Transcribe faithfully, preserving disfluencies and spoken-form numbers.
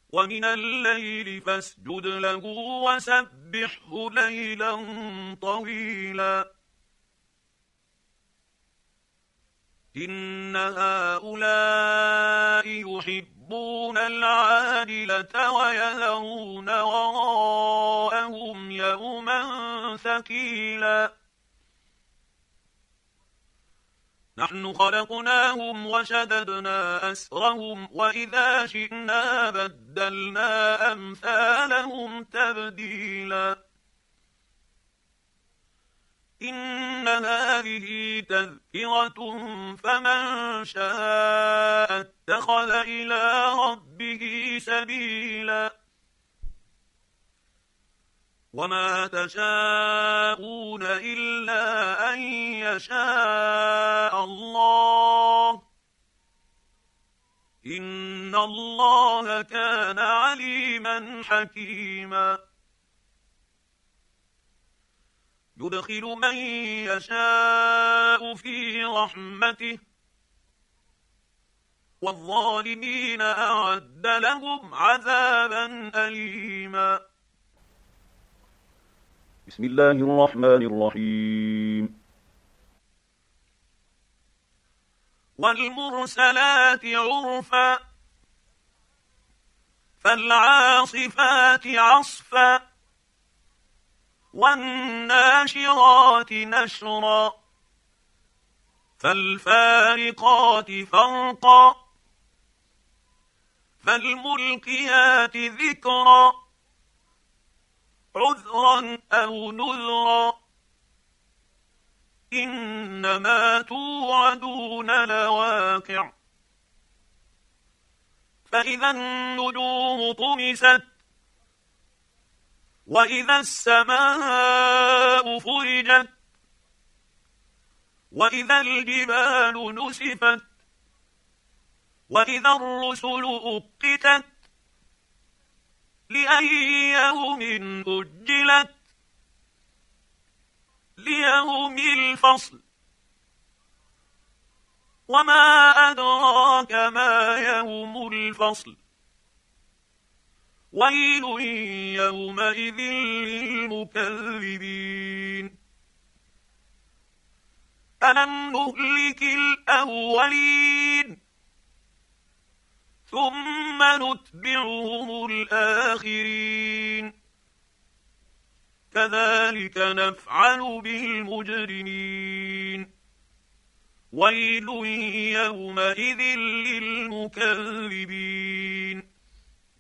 ومن الليل فاسجد له وسبحه ليلا طويلا إن هؤلاء يحبون العاجلة ويذرون وراءهم يوما ثقيلا نحن خلقناهم وشددنا أسرهم وإذا شئنا بدلنا أمثالهم تبديلا إن هذه تذكرة فمن شاء اتخذ إلى ربه سبيلا وما تشاءون إلا أن يشاء الله إن الله كان عليما حكيما يدخل من يشاء في رحمته والظالمين أعد لهم عذابا أليما بسم الله الرحمن الرحيم والمرسلات عرفا فالعاصفات عصفا والناشرات نشرا فالفارقات فرقا فالملقيات ذكرا عذرا أو نذرا إنما توعدون لواقع فإذا النجوم طمست وإذا السماء فرجت وإذا الجبال نسفت وإذا الرسل أقتت لأي يوم أجلت ليوم الفصل وما أدراك ما يوم الفصل ويل يومئذ للمكذبين ألم نهلك الأولين ثم نتبعهم الآخرين كذلك نفعل بالمجرمين ويل يومئذ للمكذبين